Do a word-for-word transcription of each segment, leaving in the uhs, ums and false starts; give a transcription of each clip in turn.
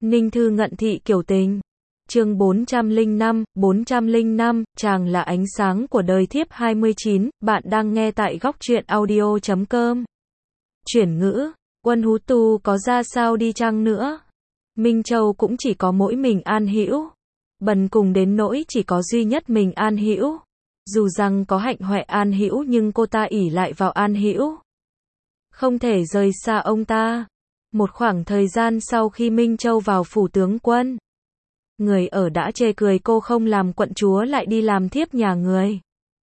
Ninh Thư ngận thị kiểu tình. Chương bốn trăm lẻ năm, bốn trăm lẻ năm, chàng là ánh sáng của đời thiếp hai mươi chín, bạn đang nghe tại góc truyện audio chấm com. Chuyển ngữ, Uân Hú Tu có ra sao đi chăng nữa? Minh Châu cũng chỉ có mỗi mình An Hữu. Bần cùng đến nỗi chỉ có duy nhất mình An Hữu. Dù rằng có hạnh huệ An Hữu nhưng cô ta ỷ lại vào An Hữu. Không thể rời xa ông ta. Một khoảng thời gian sau khi Minh Châu vào phủ tướng quân, người ở đã chê cười cô không làm quận chúa lại đi làm thiếp nhà người.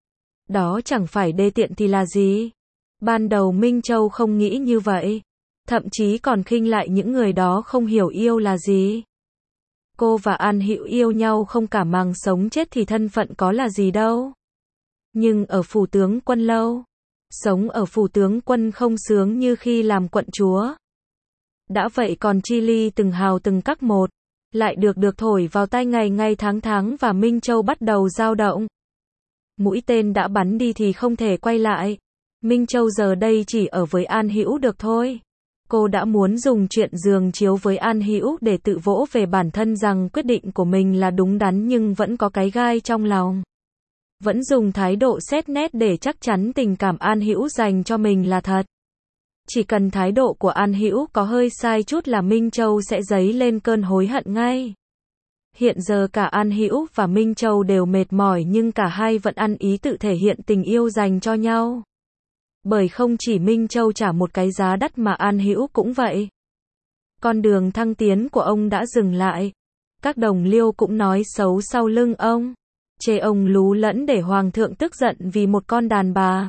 Đó chẳng phải đê tiện thì là gì? Ban đầu Minh Châu không nghĩ như vậy. Thậm chí còn khinh lại những người đó không hiểu yêu là gì. Cô và An Hữu yêu nhau không cả màng sống chết thì thân phận có là gì đâu. Nhưng ở phủ tướng quân lâu, sống ở phủ tướng quân không sướng như khi làm quận chúa. Đã vậy còn chi ly từng hào từng các một, lại được được thổi vào tai ngày ngày tháng tháng và Minh Châu bắt đầu dao động. Mũi tên đã bắn đi thì không thể quay lại. Minh Châu giờ đây chỉ ở với An Hữu được thôi. Cô đã muốn dùng chuyện giường chiếu với An Hữu để tự vỗ về bản thân rằng quyết định của mình là đúng đắn nhưng vẫn có cái gai trong lòng. Vẫn dùng thái độ xét nét để chắc chắn tình cảm An Hữu dành cho mình là thật. Chỉ cần thái độ của An Hữu có hơi sai chút là Minh Châu sẽ dấy lên cơn hối hận ngay. Hiện giờ cả An Hữu và Minh Châu đều mệt mỏi nhưng cả hai vẫn ăn ý tự thể hiện tình yêu dành cho nhau. Bởi không chỉ Minh Châu trả một cái giá đắt mà An Hữu cũng vậy. Con đường thăng tiến của ông đã dừng lại. Các đồng liêu cũng nói xấu sau lưng ông, chê ông lú lẫn để hoàng thượng tức giận vì một con đàn bà.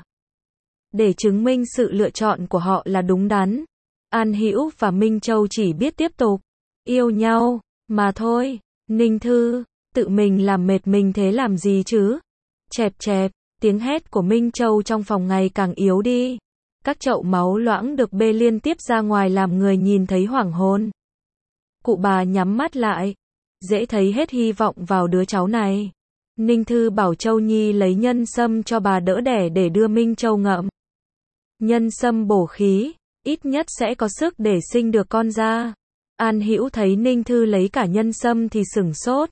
Để chứng minh sự lựa chọn của họ là đúng đắn, An Hữu và Minh Châu chỉ biết tiếp tục yêu nhau mà thôi. Ninh Thư, tự mình làm mệt mình thế làm gì chứ? Chẹp chẹp, tiếng hét của Minh Châu trong phòng ngày càng yếu đi. Các chậu máu loãng được bê liên tiếp ra ngoài làm người nhìn thấy hoảng hồn. Cụ bà nhắm mắt lại, dễ thấy hết hy vọng vào đứa cháu này. Ninh Thư bảo Châu Nhi lấy nhân sâm cho bà đỡ đẻ để đưa Minh Châu ngậm. Nhân sâm bổ khí, ít nhất sẽ có sức để sinh được con ra. An Hữu thấy Ninh Thư lấy cả nhân sâm thì sửng sốt.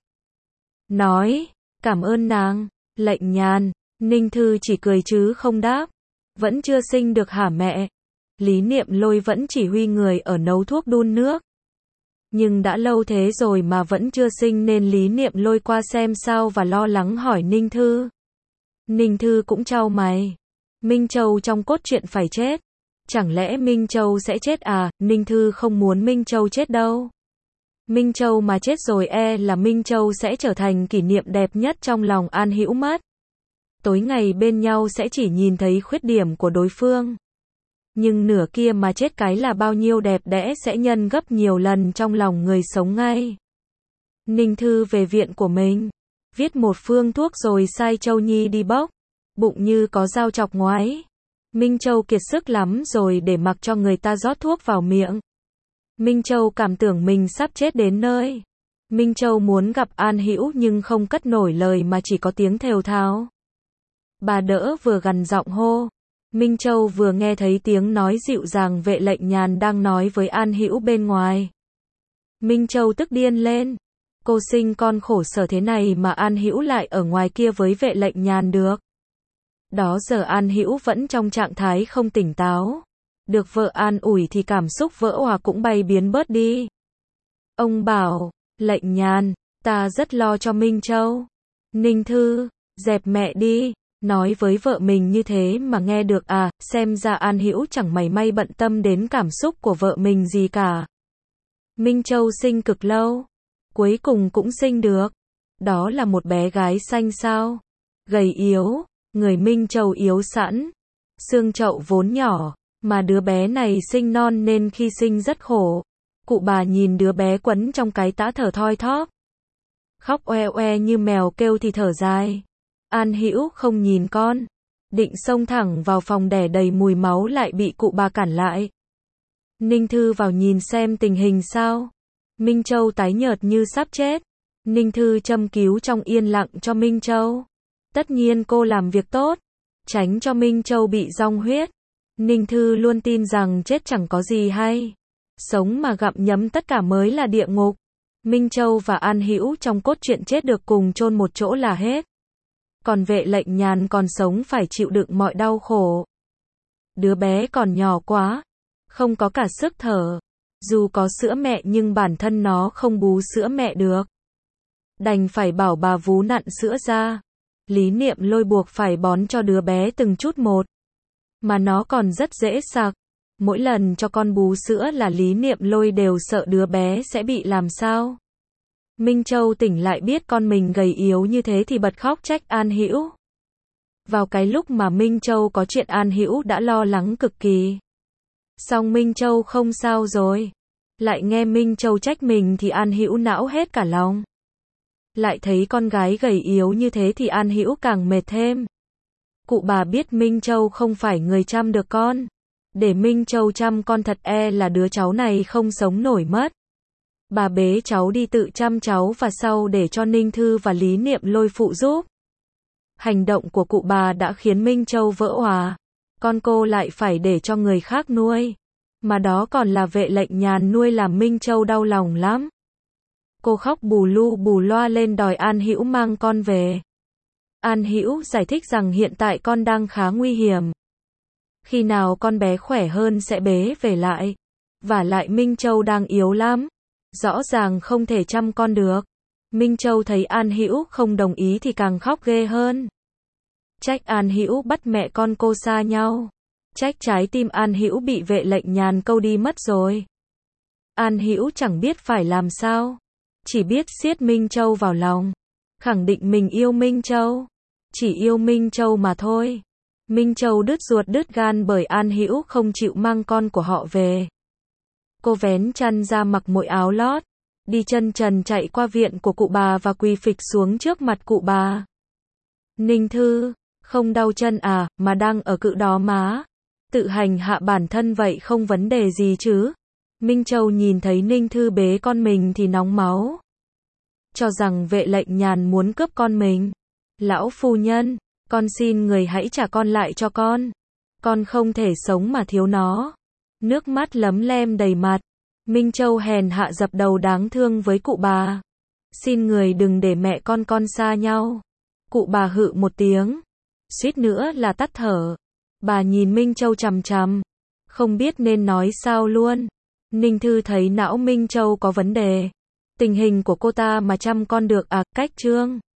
Nói, cảm ơn nàng, lệnh nhàn. Ninh Thư chỉ cười chứ không đáp. Vẫn chưa sinh được hả mẹ? Lý Niệm Lôi vẫn chỉ huy người ở nấu thuốc đun nước. Nhưng đã lâu thế rồi mà vẫn chưa sinh nên Lý Niệm Lôi qua xem sao và lo lắng hỏi Ninh Thư. Ninh Thư cũng chau mày. Minh Châu trong cốt truyện phải chết. Chẳng lẽ Minh Châu sẽ chết à? Ninh Thư không muốn Minh Châu chết đâu. Minh Châu mà chết rồi e là Minh Châu sẽ trở thành kỷ niệm đẹp nhất trong lòng An Hữu mất. Tối ngày bên nhau sẽ chỉ nhìn thấy khuyết điểm của đối phương. Nhưng nửa kia mà chết cái là bao nhiêu đẹp đẽ sẽ nhân gấp nhiều lần trong lòng người sống ngay. Ninh Thư về viện của mình, viết một phương thuốc rồi sai Châu Nhi đi bốc. Bụng như có dao chọc ngoáy. Minh Châu kiệt sức lắm rồi để mặc cho người ta rót thuốc vào miệng. Minh Châu cảm tưởng mình sắp chết đến nơi. Minh Châu muốn gặp An Hữu nhưng không cất nổi lời mà chỉ có tiếng thều thào. Bà đỡ vừa gằn giọng hô. Minh Châu vừa nghe thấy tiếng nói dịu dàng vệ lệnh nhàn đang nói với An Hữu bên ngoài. Minh Châu tức điên lên. Cô sinh con khổ sở thế này mà An Hữu lại ở ngoài kia với vệ lệnh nhàn được. Đó giờ An Hữu vẫn trong trạng thái không tỉnh táo. Được vợ an ủi thì cảm xúc vỡ òa cũng bay biến bớt đi. Ông bảo, lệnh nhàn, ta rất lo cho Minh Châu. Ninh Thư, dẹp mẹ đi. Nói với vợ mình như thế mà nghe được à? Xem ra An Hữu chẳng mảy may bận tâm đến cảm xúc của vợ mình gì cả. Minh Châu sinh cực lâu, cuối cùng cũng sinh được. Đó là một bé gái xanh sao? Gầy yếu, người Minh Châu yếu sẵn, xương chậu vốn nhỏ, mà đứa bé này sinh non nên khi sinh rất khổ. Cụ bà nhìn đứa bé quấn trong cái tã thở thoi thóp, khóc oe oe như mèo kêu thì thở dài. An Hữu không nhìn con, định xông thẳng vào phòng đẻ đầy mùi máu lại bị cụ bà cản lại. Ninh Thư vào nhìn xem tình hình sao. Minh Châu tái nhợt như sắp chết. Ninh Thư châm cứu trong yên lặng cho Minh Châu. Tất nhiên cô làm việc tốt, tránh cho Minh Châu bị rong huyết. Ninh Thư luôn tin rằng chết chẳng có gì hay, sống mà gặm nhấm tất cả mới là địa ngục. Minh Châu và An Hữu trong cốt truyện chết được cùng chôn một chỗ là hết. Còn Vệ Lệnh Nhàn còn sống phải chịu đựng mọi đau khổ. Đứa bé còn nhỏ quá, không có cả sức thở. Dù có sữa mẹ nhưng bản thân nó không bú sữa mẹ được. Đành phải bảo bà vú nặn sữa ra. Lý Niệm Lôi buộc phải bón cho đứa bé từng chút một. Mà nó còn rất dễ sặc. Mỗi lần cho con bú sữa là Lý Niệm Lôi đều sợ đứa bé sẽ bị làm sao. Minh Châu tỉnh lại biết con mình gầy yếu như thế thì bật khóc trách An Hữu. Vào cái lúc mà Minh Châu có chuyện An Hữu đã lo lắng cực kỳ. Xong Minh Châu không sao rồi. Lại nghe Minh Châu trách mình thì An Hữu não hết cả lòng. Lại thấy con gái gầy yếu như thế thì An Hữu càng mệt thêm. Cụ bà biết Minh Châu không phải người chăm được con. Để Minh Châu chăm con thật e là đứa cháu này không sống nổi mất. Bà bế cháu đi tự chăm cháu và sau để cho Ninh Thư và Lý Niệm Lôi phụ giúp. Hành động của cụ bà đã khiến Minh Châu vỡ òa. Con cô lại phải để cho người khác nuôi. Mà đó còn là Vệ Lệnh Nhàn nuôi làm Minh Châu đau lòng lắm. Cô khóc bù lu bù loa lên đòi An Hữu mang con về. An Hữu giải thích rằng hiện tại con đang khá nguy hiểm. Khi nào con bé khỏe hơn sẽ bế về lại. Và lại Minh Châu đang yếu lắm. Rõ ràng không thể chăm con được. Minh Châu thấy An Hữu không đồng ý thì càng khóc ghê hơn. Trách An Hữu bắt mẹ con cô xa nhau. Trách trái tim An Hữu bị Vệ Lệnh Nhàn câu đi mất rồi. An Hữu chẳng biết phải làm sao. Chỉ biết siết Minh Châu vào lòng. Khẳng định mình yêu Minh Châu. Chỉ yêu Minh Châu mà thôi. Minh Châu đứt ruột đứt gan bởi An Hữu không chịu mang con của họ về. Cô vén chăn ra mặc mỗi áo lót. Đi chân trần chạy qua viện của cụ bà và quỳ phịch xuống trước mặt cụ bà. Ninh Thư, không đau chân à, mà đang ở cự đó má. Tự hành hạ bản thân vậy không vấn đề gì chứ. Minh Châu nhìn thấy Ninh Thư bế con mình thì nóng máu. Cho rằng Vệ Lệnh Nhàn muốn cướp con mình. Lão phu nhân, con xin người hãy trả con lại cho con. Con không thể sống mà thiếu nó. Nước mắt lấm lem đầy mặt. Minh Châu hèn hạ dập đầu đáng thương với cụ bà. Xin người đừng để mẹ con con xa nhau. Cụ bà hự một tiếng. Suýt nữa là tắt thở. Bà nhìn Minh Châu chằm chằm. Không biết nên nói sao luôn. Ninh Thư thấy não Minh Châu có vấn đề. Tình hình của cô ta mà chăm con được à, cách trương.